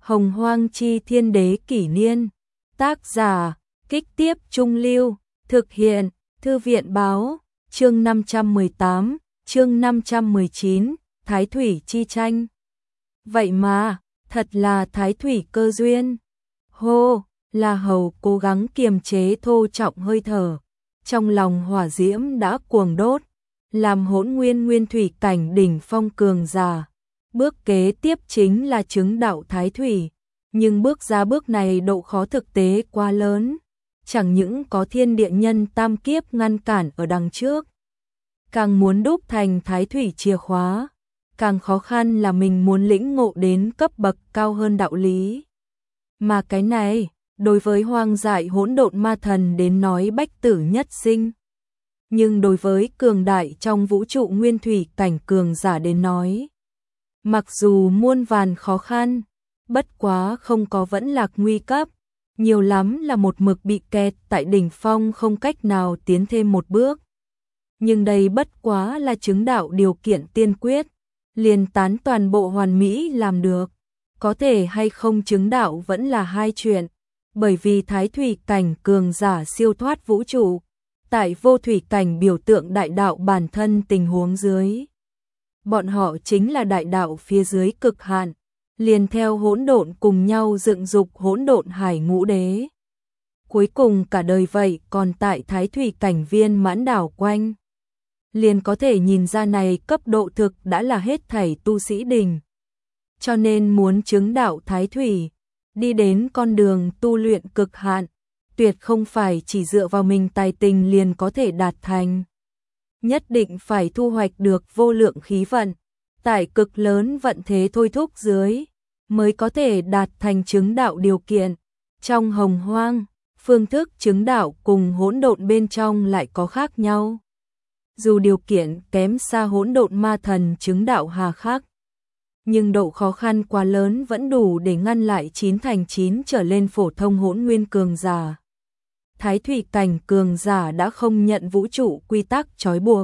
Hồng Hoang Chi Thiên Đế Kỷ Niên. Tác giả, Kích Tiếp Trung Lưu. Thực hiện, Thư viện Báo. Chương 518, chương 519, Thái Thủy Chi Tranh. Vậy mà, thật là Thái Thủy cơ duyên. Hô, La Hầu cố gắng kiềm chế thô trọng hơi thở. Trong lòng hỏa diễm đã cuồng đốt, làm hỗn nguyên nguyên thủy cảnh đỉnh phong cường giả. Bước kế tiếp chính là chứng đạo Thái Thủy, nhưng bước ra bước này độ khó thực tế quá lớn, chẳng những có thiên địa nhân tam kiếp ngăn cản ở đằng trước, càng muốn đúc thành Thái Thủy chìa khóa, càng khó khăn là mình muốn lĩnh ngộ đến cấp bậc cao hơn đạo lý. Mà cái này, đối với hoang dại hỗn độn ma thần đến nói bách tử nhất sinh, nhưng đối với cường đại trong vũ trụ nguyên thủy cảnh cường giả đến nói, mặc dù muôn vàn khó khăn, bất quá không có vẫn lạc nguy cấp, nhiều lắm là một mực bị kẹt tại đỉnh phong không cách nào tiến thêm một bước. Nhưng đây bất quá là chứng đạo điều kiện tiên quyết, liền tán toàn bộ hoàn mỹ làm được. Có thể hay không chứng đạo vẫn là hai chuyện, bởi vì Thái Thủy cảnh cường giả siêu thoát vũ trụ, tại vô thủy cảnh biểu tượng đại đạo bản thân tình huống dưới. Bọn họ chính là đại đạo phía dưới cực hạn, liền theo hỗn độn cùng nhau dựng dục hỗn độn hải ngũ đế. Cuối cùng cả đời vậy còn tại Thái Thủy cảnh viên mãn đảo quanh. Liền có thể nhìn ra này cấp độ thực đã là hết thảy tu sĩ đỉnh. Cho nên muốn chứng đạo Thái Thủy, đi đến con đường tu luyện cực hạn, tuyệt không phải chỉ dựa vào mình tài tình liền có thể đạt thành. Nhất định phải thu hoạch được vô lượng khí vận, tại cực lớn vận thế thôi thúc dưới, mới có thể đạt thành chứng đạo điều kiện. Trong hồng hoang, phương thức chứng đạo cùng hỗn độn bên trong lại có khác nhau. Dù điều kiện kém xa hỗn độn ma thần chứng đạo hà khắc, nhưng độ khó khăn quá lớn vẫn đủ để ngăn lại 9 thành 9 trở lên phổ thông hỗn nguyên cường giả. Thái Thủy cảnh cường giả đã không nhận vũ trụ quy tắc trói buộc.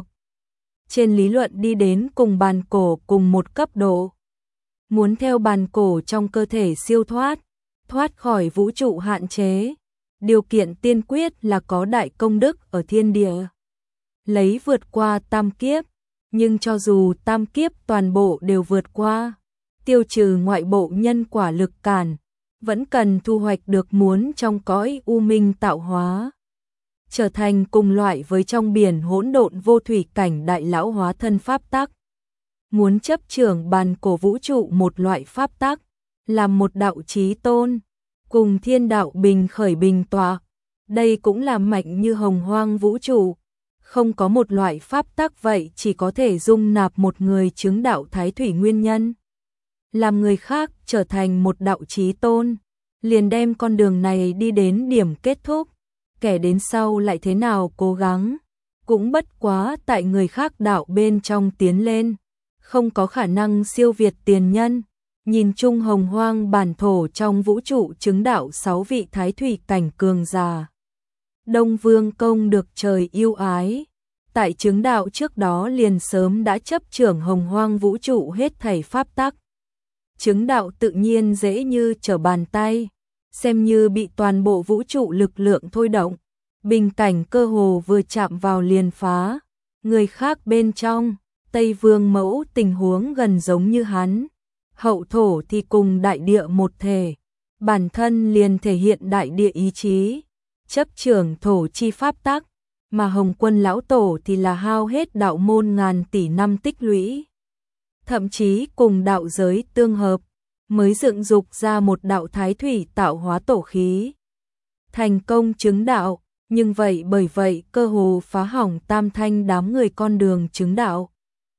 Trên lý luận đi đến cùng bàn cổ cùng một cấp độ. Muốn theo bàn cổ trong cơ thể siêu thoát, thoát khỏi vũ trụ hạn chế, điều kiện tiên quyết là có đại công đức ở thiên địa. Lấy vượt qua tam kiếp, nhưng cho dù tam kiếp toàn bộ đều vượt qua, tiêu trừ ngoại bộ nhân quả lực cản, vẫn cần thu hoạch được muốn trong cõi u minh tạo hóa, trở thành cùng loại với trong biển hỗn độn vô thủy cảnh đại lão hóa thân pháp tắc. Muốn chấp trưởng bàn cổ vũ trụ một loại pháp tắc, làm một đạo chí tôn, cùng thiên đạo bình khởi bình tọa, đây cũng là mạnh như hồng hoang vũ trụ. Không có một loại pháp tắc vậy chỉ có thể dung nạp một người chứng đạo Thái Thủy nguyên nhân. Làm người khác trở thành một đạo chí tôn, liền đem con đường này đi đến điểm kết thúc, kẻ đến sau lại thế nào cố gắng, cũng bất quá tại người khác đạo bên trong tiến lên, không có khả năng siêu việt tiền nhân. Nhìn chung hồng hoang bản thổ trong vũ trụ chứng đạo 6 vị Thái Thủy cảnh cường giả. Đông Vương Công được trời yêu ái, tại chứng đạo trước đó liền sớm đã chấp trưởng hồng hoang vũ trụ hết thảy pháp tắc. Chứng đạo tự nhiên dễ như trở bàn tay, xem như bị toàn bộ vũ trụ lực lượng thôi động, bình cảnh cơ hồ vừa chạm vào liền phá. Người khác bên trong, Tây Vương Mẫu tình huống gần giống như hắn, hậu thổ thì cùng đại địa một thể, bản thân liền thể hiện đại địa ý chí, chấp trưởng thổ chi pháp tắc, mà Hồng Quân lão tổ thì là hao hết đạo môn ngàn tỷ năm tích lũy, thậm chí cùng đạo giới tương hợp, mới dựng dục ra một đạo Thái Thủy tạo hóa tổ khí. Thành công chứng đạo, nhưng vậy bởi vậy cơ hồ phá hỏng tam thanh đám người con đường chứng đạo.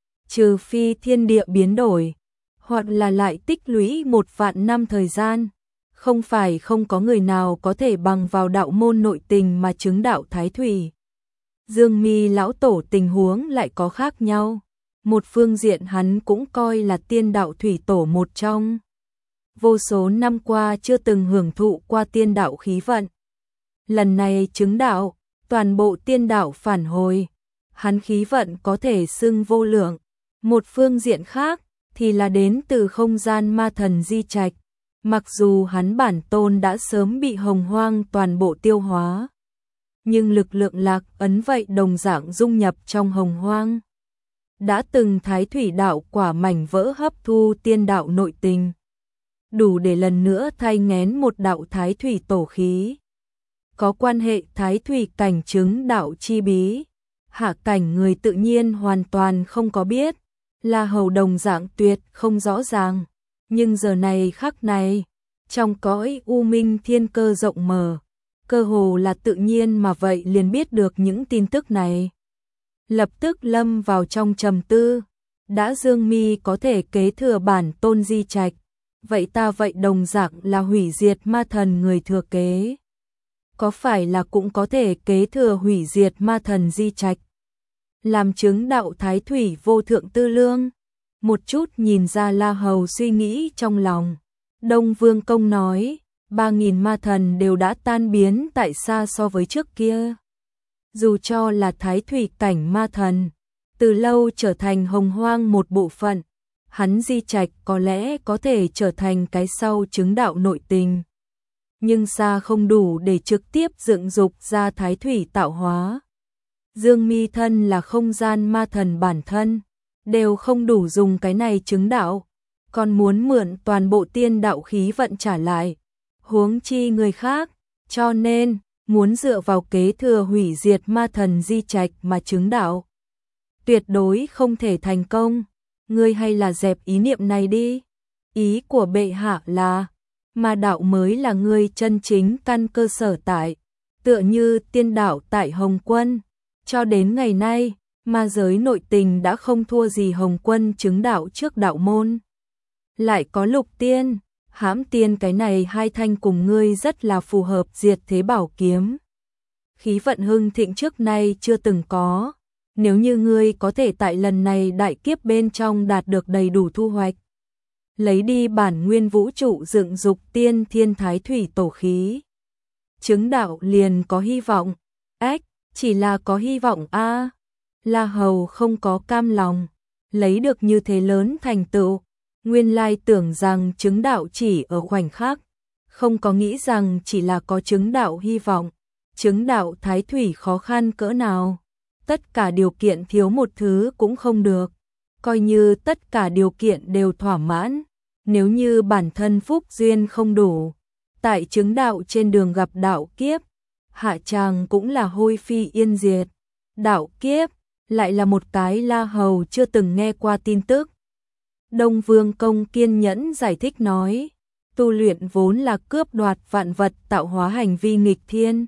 Trừ phi thiên địa biến đổi, hoặc là lại tích lũy 1.000 năm thời gian, không phải không có người nào có thể bằng vào đạo môn nội tình mà chứng đạo Thái Thủy. Dương Mi lão tổ tình huống lại có khác nhau. Một phương diện hắn cũng coi là tiên đạo thủy tổ một trong. Vô số năm qua chưa từng hưởng thụ qua tiên đạo khí vận. Lần này chứng đạo, toàn bộ tiên đạo phản hồi. Hắn khí vận có thể xưng vô lượng. Một phương diện khác thì là đến từ không gian ma thần di trạch. Mặc dù hắn bản tôn đã sớm bị hồng hoang toàn bộ tiêu hóa, nhưng lực lượng lạc ấn vậy đồng dạng dung nhập trong hồng hoang. Đã từng thái thủy đạo quả mảnh vỡ hấp thu tiên đạo nội tình, đủ để lần nữa thay nghén một đạo thái thủy tổ khí. Có quan hệ thái thủy cảnh chứng đạo chi bí, hạ cảnh người tự nhiên hoàn toàn không có biết, La Hầu đồng dạng tuyệt không rõ ràng, nhưng giờ này khắc này, trong cõi u minh thiên cơ rộng mở, cơ hồ là tự nhiên mà vậy liền biết được những tin tức này. Lập tức lâm vào trong trầm tư, đã Dương Mi có thể kế thừa bản tôn di trạch, vậy ta vậy đồng dạng là hủy diệt ma thần người thừa kế. Có phải là cũng có thể kế thừa hủy diệt ma thần di trạch, làm chứng đạo thái thủy vô thượng tư lương? Một chút nhìn ra La Hầu suy nghĩ trong lòng. Đông Vương Công nói, 3.000 ma thần đều đã tan biến tại xa so với trước kia. Dù cho là thái thủy cảnh ma thần, từ lâu trở thành hồng hoang một bộ phận, hắn di trạch có lẽ có thể trở thành cái sau chứng đạo nội tình. Nhưng xa không đủ để trực tiếp dựng dục ra thái thủy tạo hóa. Dương Mi thân là không gian ma thần bản thân, đều không đủ dùng cái này chứng đạo, còn muốn mượn toàn bộ tiên đạo khí vận trả lại, huống chi người khác, cho nên muốn dựa vào kế thừa hủy diệt ma thần di trạch mà chứng đạo, tuyệt đối không thể thành công. Ngươi hay là dẹp ý niệm này đi. Ý của bệ hạ là, ma đạo mới là ngươi chân chính căn cơ sở tại, tựa như tiên đạo tại Hồng Quân. Cho đến ngày nay, ma giới nội tình đã không thua gì Hồng Quân chứng đạo trước đạo môn. Lại có Lục Tiên, Hãm Tiên, cái này hai thanh cùng ngươi rất là phù hợp diệt thế bảo kiếm. Khí vận hưng thịnh trước nay chưa từng có, nếu như ngươi có thể tại lần này đại kiếp bên trong đạt được đầy đủ thu hoạch, lấy đi bản nguyên vũ trụ dựng dục tiên thiên thái thủy tổ khí, chứng đạo liền có hy vọng. Ách, chỉ là có hy vọng a. La Hầu không có cam lòng, lấy được như thế lớn thành tựu, nguyên lai tưởng rằng chứng đạo chỉ ở khoảnh khắc, không có nghĩ rằng chỉ là có chứng đạo hy vọng. Chứng đạo thái thủy khó khăn cỡ nào, tất cả điều kiện thiếu một thứ cũng không được, coi như tất cả điều kiện đều thỏa mãn, nếu như bản thân phúc duyên không đủ, tại chứng đạo trên đường gặp đạo kiếp, hạ tràng cũng là hôi phi yên diệt. Đạo kiếp lại là một cái La Hầu chưa từng nghe qua tin tức. Đông Vương Công kiên nhẫn giải thích nói, tu luyện vốn là cướp đoạt vạn vật, tạo hóa hành vi nghịch thiên,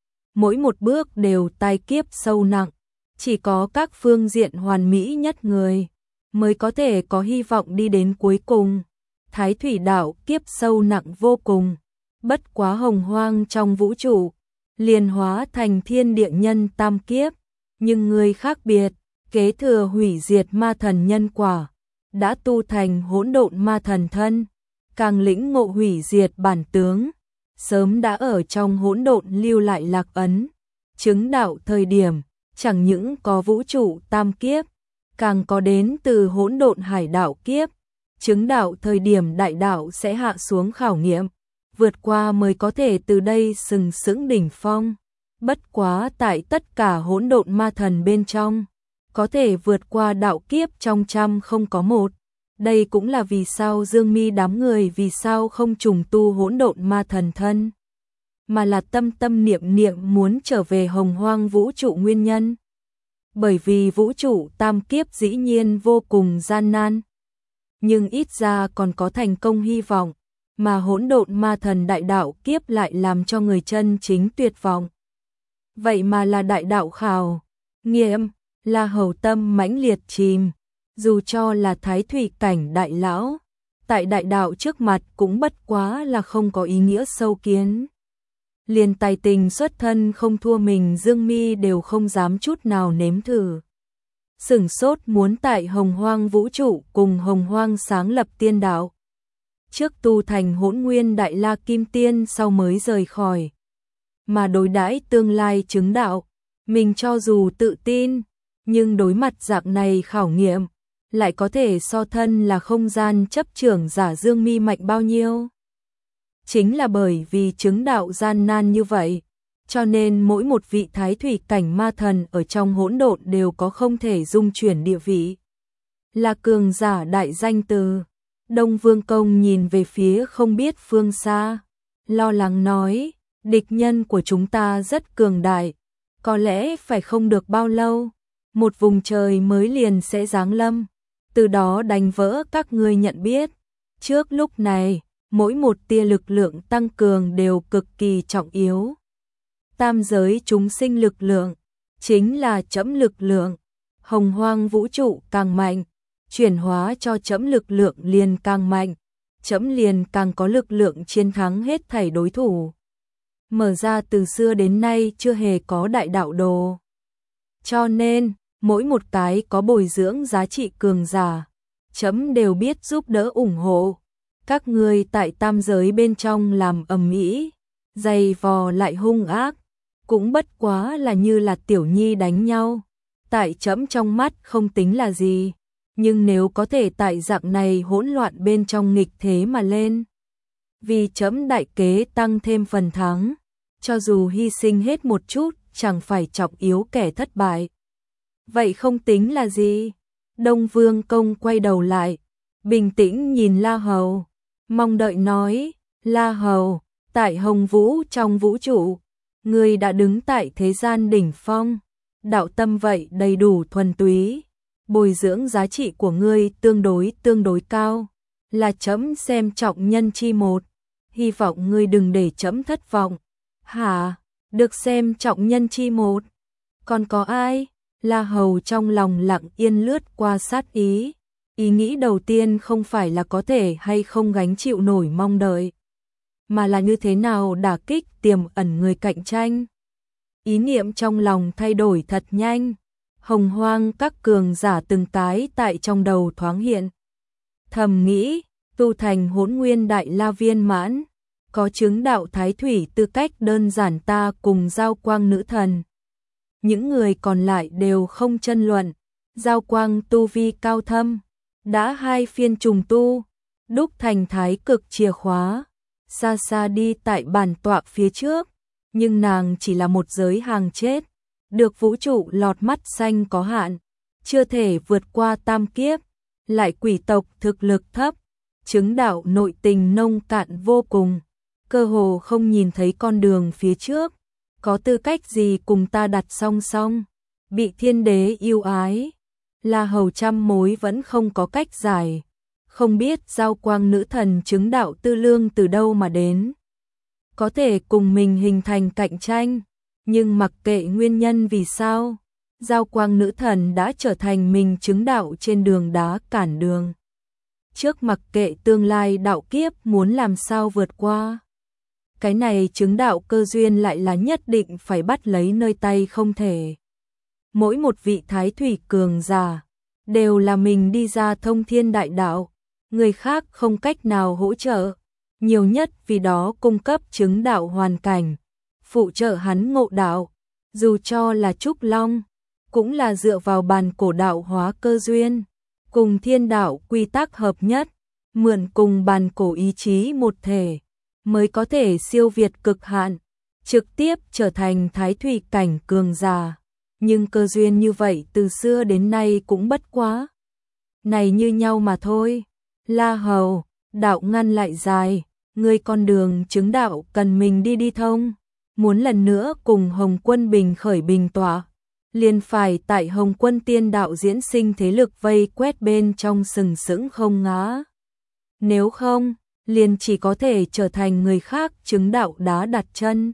mỗi một bước đều tai kiếp sâu nặng, chỉ có các phương diện hoàn mỹ nhất người mới có thể có hy vọng đi đến cuối cùng. Thái thủy đạo kiếp sâu nặng vô cùng, bất quá hồng hoang trong vũ trụ liền hóa thành thiên địa nhân tam kiếp, nhưng người khác biệt, kế thừa hủy diệt ma thần nhân quả, đã tu thành hỗn độn ma thần thân, càng lĩnh ngộ hủy diệt bản tướng, sớm đã ở trong hỗn độn lưu lại lạc ấn, chứng đạo thời điểm chẳng những có vũ trụ tam kiếp, càng có đến từ hỗn độn hải đạo kiếp, chứng đạo thời điểm đại đạo sẽ hạ xuống khảo nghiệm, vượt qua mới có thể từ đây sừng sững đỉnh phong. Bất quá tại tất cả hỗn độn ma thần bên trong, có thể vượt qua đạo kiếp trong trăm không có một. Đây cũng là vì sao Dương Mi đám người vì sao không trùng tu hỗn độn ma thần thân, mà là tâm tâm niệm niệm muốn trở về hồng hoang vũ trụ nguyên nhân. Bởi vì vũ trụ tam kiếp dĩ nhiên vô cùng gian nan, nhưng ít ra còn có thành công hy vọng, mà hỗn độn ma thần đại đạo kiếp lại làm cho người chân chính tuyệt vọng. Vậy mà là đại đạo khảo nghiệm, La Hầu tâm mãnh liệt chìm, dù cho là thái thủy cảnh đại lão, tại đại đạo trước mặt cũng bất quá là không có ý nghĩa sâu kiến. Liền tài tình xuất thân không thua mình Dương Mi đều không dám chút nào nếm thử. Sửng sốt muốn tại hồng hoang vũ trụ cùng hồng hoang sáng lập tiên đạo. Trước tu thành hỗn nguyên đại la kim tiên sau mới rời khỏi. Mà đối đãi tương lai chứng đạo, mình cho dù tự tin, nhưng đối mặt dạng này khảo nghiệm, lại có thể so thân là không gian chấp trưởng giả Dương Mi mạnh bao nhiêu. chính là bởi vì chứng đạo gian nan như vậy, cho nên mỗi một vị thái thủy cảnh ma thần ở trong hỗn độn đều có không thể dung chuyển địa vị. Là cường giả đại danh từ. Đông Vương Công nhìn về phía không biết phương xa, lo lắng nói, địch nhân của chúng ta rất cường đại, có lẽ phải không được bao lâu, một vùng trời mới liền sẽ giáng lâm, từ đó đánh vỡ các ngươi nhận biết. Trước lúc này, mỗi một tia lực lượng tăng cường đều cực kỳ trọng yếu. Tam giới chúng sinh lực lượng, chính là trẫm lực lượng, hồng hoang vũ trụ càng mạnh, chuyển hóa cho trẫm lực lượng liền càng mạnh, trẫm liền càng có lực lượng chiến thắng hết thảy đối thủ. Mở ra từ xưa đến nay chưa hề có đại đạo đồ. Cho nên, mỗi một cái có bồi dưỡng giá trị cường giả, trẫm đều biết giúp đỡ ủng hộ. Các ngươi tại tam giới bên trong làm ầm ĩ, dày vò lại hung ác, cũng bất quá là như là tiểu nhi đánh nhau, tại trẫm trong mắt không tính là gì, nhưng nếu có thể tại dạng này hỗn loạn bên trong nghịch thế mà lên, vì trẫm đại kế tăng thêm phần thắng, cho dù hy sinh hết một chút, chẳng phải trọng yếu kẻ thất bại. Vậy không tính là gì? Đông Vương Công quay đầu lại, bình tĩnh nhìn La Hầu, mong đợi nói, La Hầu, tại Hồng Vũ trong vũ trụ, ngươi đã đứng tại thế gian đỉnh phong, đạo tâm vậy đầy đủ thuần túy, bồi dưỡng giá trị của ngươi tương đối cao, là trẫm xem trọng nhân chi một, hy vọng ngươi đừng để trẫm thất vọng. Hả? Được xem trọng nhân chi một? Còn có ai? La Hầu trong lòng lặng yên lướt qua sát ý. Ý nghĩ đầu tiên không phải là có thể hay không gánh chịu nổi mong đợi, mà là như thế nào đả kích tiềm ẩn người cạnh tranh. Ý niệm trong lòng thay đổi thật nhanh, hồng hoang các cường giả từng cái tại trong đầu thoáng hiện. Thầm nghĩ, tu thành Hỗn Nguyên Đại La viên mãn, có chứng đạo thái thủy tư cách đơn giản ta cùng Giao Quang nữ thần. Những người còn lại đều không tranh luận, Giao Quang tu vi cao thâm, đã 2 phiên trùng tu, đúc thành thái cực chìa khóa, xa xa đi tại bản tọa phía trước, nhưng nàng chỉ là một giới hàng chết, được vũ trụ lọt mắt xanh có hạn, chưa thể vượt qua tam kiếp, lại quỷ tộc thực lực thấp, chứng đạo nội tình nông cạn vô cùng, cơ hồ không nhìn thấy con đường phía trước, có tư cách gì cùng ta đặt song song, bị thiên đế yêu ái. La Hầu trăm mối vẫn không có cách giải, không biết Giao Quang nữ thần chứng đạo tư lương từ đâu mà đến. Có thể cùng mình hình thành cạnh tranh, nhưng mặc kệ nguyên nhân vì sao, Giao Quang nữ thần đã trở thành mình chứng đạo trên đường đá cản đường. Trước mặc kệ tương lai đạo kiếp muốn làm sao vượt qua. Cái này chứng đạo cơ duyên lại là nhất định phải bắt lấy nơi tay không thể. Mỗi một vị thái thủy cường giả đều là mình đi ra thông thiên đại đạo, người khác không cách nào hỗ trợ, nhiều nhất vì đó cung cấp chứng đạo hoàn cảnh, phụ trợ hắn ngộ đạo, dù cho là Trúc Long, cũng là dựa vào bàn cổ đạo hóa cơ duyên, cùng thiên đạo quy tắc hợp nhất, mượn cùng bàn cổ ý chí một thể, mới có thể siêu việt cực hạn, trực tiếp trở thành thái thủy cảnh cường giả. Nhưng cơ duyên như vậy từ xưa đến nay cũng bất quá này như nhau mà thôi. La Hầu, đạo ngăn lại dài, ngươi con đường chứng đạo cần mình đi thông, muốn lần nữa cùng Hồng Quân bình khởi bình tọa, liền phải tại Hồng Quân tiên đạo diễn sinh thế lực vây quét bên trong sừng sững không ngã. Nếu không, liền chỉ có thể trở thành người khác chứng đạo đá đặt chân.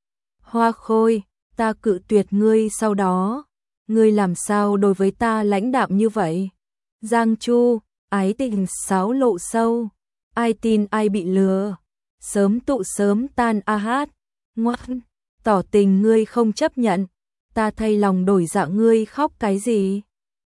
Hoa Khôi, ta cự tuyệt ngươi sau đó, ngươi làm sao đối với ta lãnh đạm như vậy? Giang Chu, ái tình xáo lộ sâu, ai tin ai bị lừa, sớm tụ sớm tan a hát, ngoan, tỏ tình ngươi không chấp nhận, ta thay lòng đổi dạ ngươi khóc cái gì?